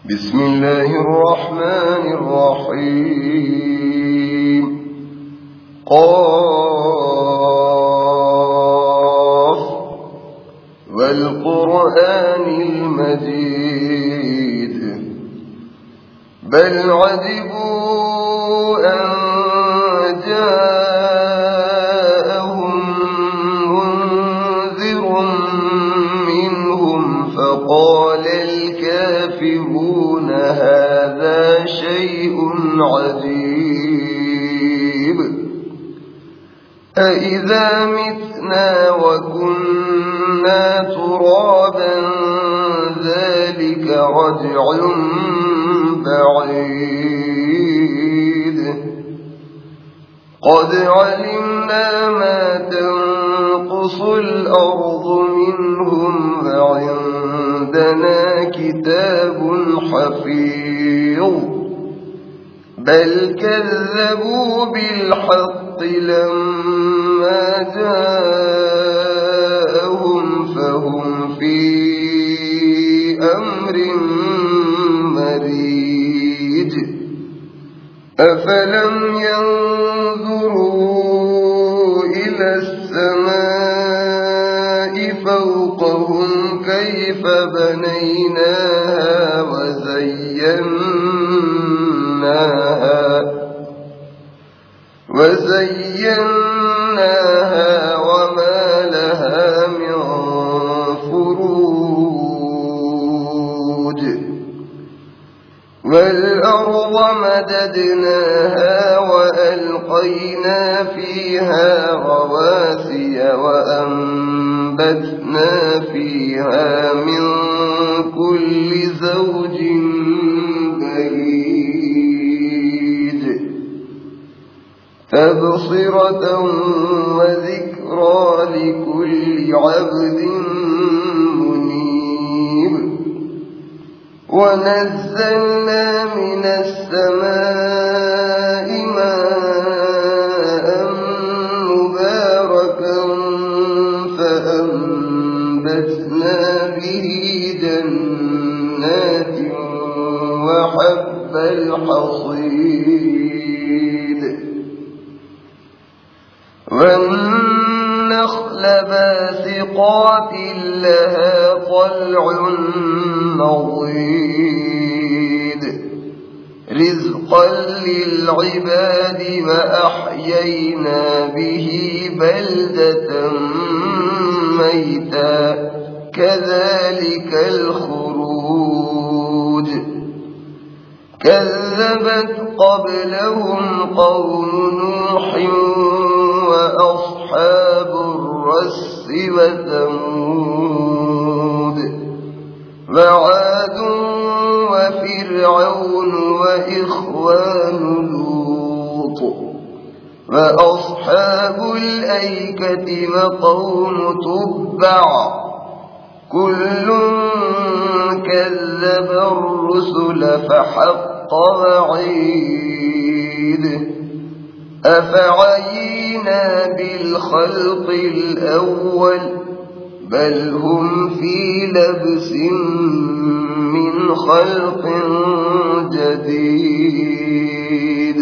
بسم الله الرحمن الرحيم. قاف والقرآن المجيد بل عجبوا أن جاءهم منذر منهم فقال الكافرون هذا شيء عجيب أإذا متنا وكنا ترابا ذلك رجع بعيد قد علمنا ما تنقص الأرض منهم وعندنا كتاب حفيظ بل كذبوا بالحق لما جاءهم فهم في أمر مريج أفلم ينظروا إلى السماء فوقهم كيف بنيناها وزيناها وما لها من فروج والأرض مددناها وألقينا فيها رواسي وأنبتنا فيها من كل زوج بهيج تبصرة وذكرى لكل عبد منيب ونزلنا من السماء ماء مباركا فأنبتنا به جنات وحب الحصيد والنخل باسقات لها طلع نضيد رزقا للعباد وأحيينا به بلدة ميتا كذلك الخروج كذبت قبلهم قوم نوح وأصحاب الرس وثمود وعاد وفرعون وإخوان لوط وأصحاب الأيكة وقوم تبع كل كذب الرسل فحق وعيد أفعينا بالخلق الأول بل هم في لبس من خلق جديد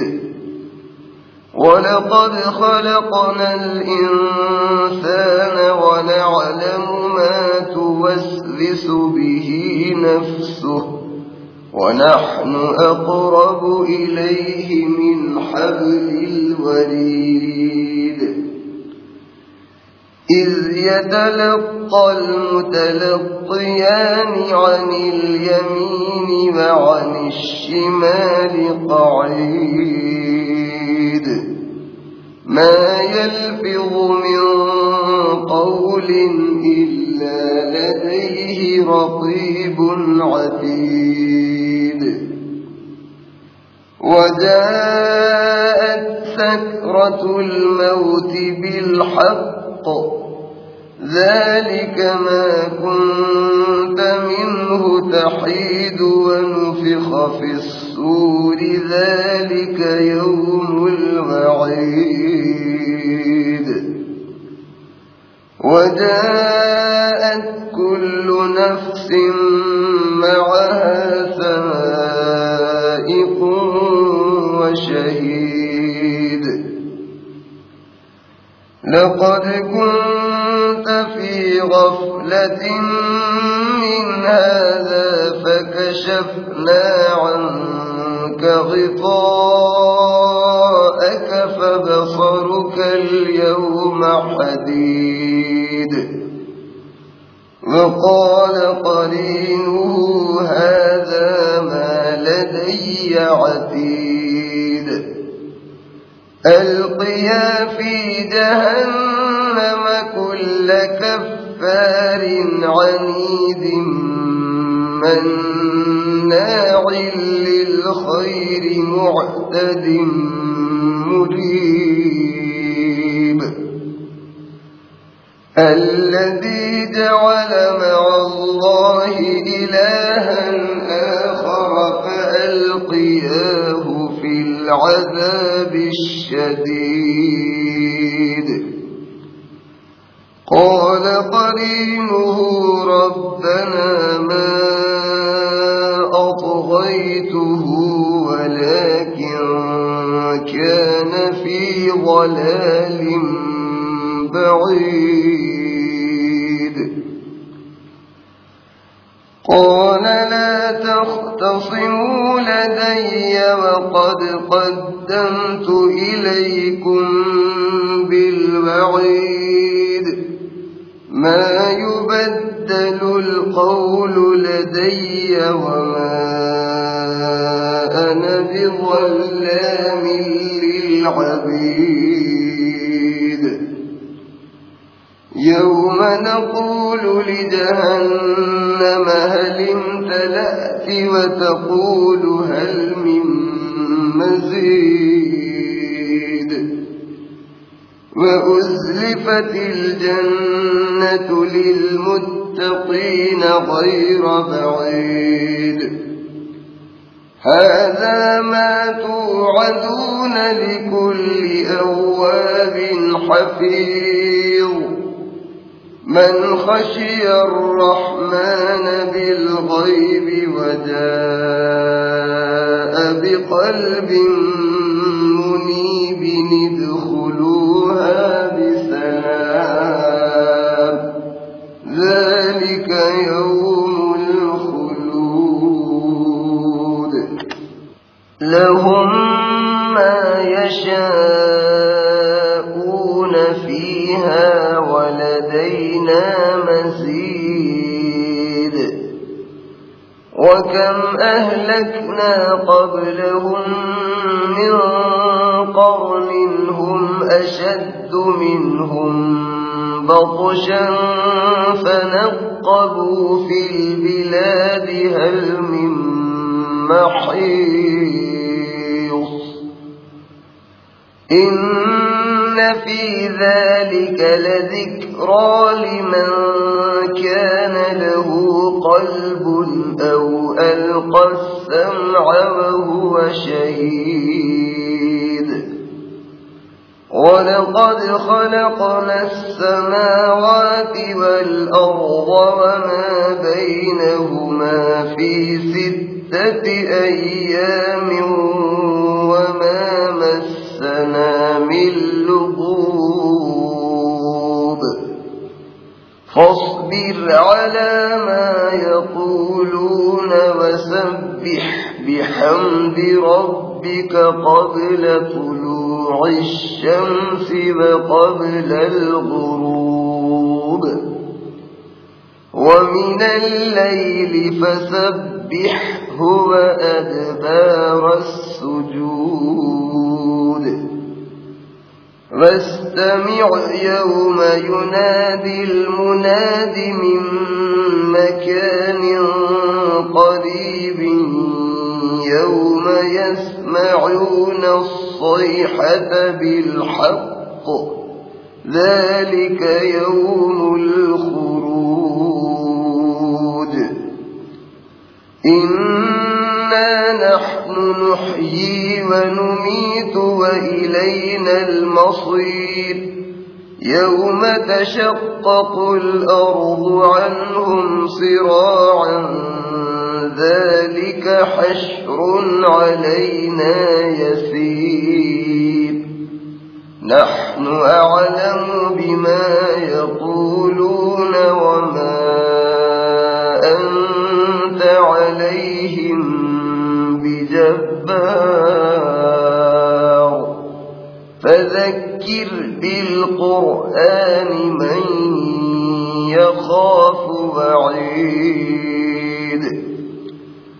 ولقد خلقنا الإنسان ونعلم ما توسوس به نفسه ونحن أقرب إليه من حبل الوريد إذ يتلقى المتلقيان عن اليمين وعن الشمال قعيد ما يلفظ من قول إلا لديه رقيب عتيد وجاءت سكرة الموت بالحق ذلك ما كنت منه تحيد ونفخ في الصور ذلك يوم الوعيد وجاءت كل نفس معها سائق لقد كنت في غفلة من هذا فكشفنا عنك غطاءك فبصرك اليوم حديد وقال قرينه هذا ما لدي عتيد ألقيا في جهنم كل كفار عنيد مناع للخير معتد مريب الذي جعل مع الله إلها آخر فألقياه في العذاب الشديد قال قرينه ربنا ما أطغيته ولكن كان في ضلال بعيد قال لا تختصموا لدي وقد قدمت إليكم بالوعيد ما يبدل القول لدي وما أنا بظلام للعبيد يوم نقول لجهنم هل امتلأت وتقول هل من مزيد وأزلفت الجنة للمتقين غير بعيد هذا ما توعدون لكل أواب حفيظ من خشي الرحمن بالغيب وجاء بقلب منيب ادخلوها بسلام ذلك يوم الخلود لهم ما يشاءون فيها ولدينا مزيد وكم أهلكنا قبلهم من قرن هم أشد منهم بطشا فنقبوا في البلاد هل من محيص إن في ذلك لذكرى لمن كان له قلب أو ألقى السمع وهو شهيد ولقد خلقنا السماوات والأرض وما بينهما في 6 أيام وما مسنا من لغوب فاصبر على ما يقولون وسبح بحمد ربك قبل طلوع الشمس وقبل الغروب ومن الليل فسبحه وأدبار السجود واستمع يوم ينادي المناد من مكان قريب يوم يسمعون الصيحة بالحق ذلك يوم الخروج إنا نحن نحيي ونميت وإلينا المصير يوم تشقق الأرض عنهم صراعا ذلك حشر علينا يسير نحن أعلم بما يقولون وما أنت عليهم بجبار فذكر بالقرآن من يخاف وعيد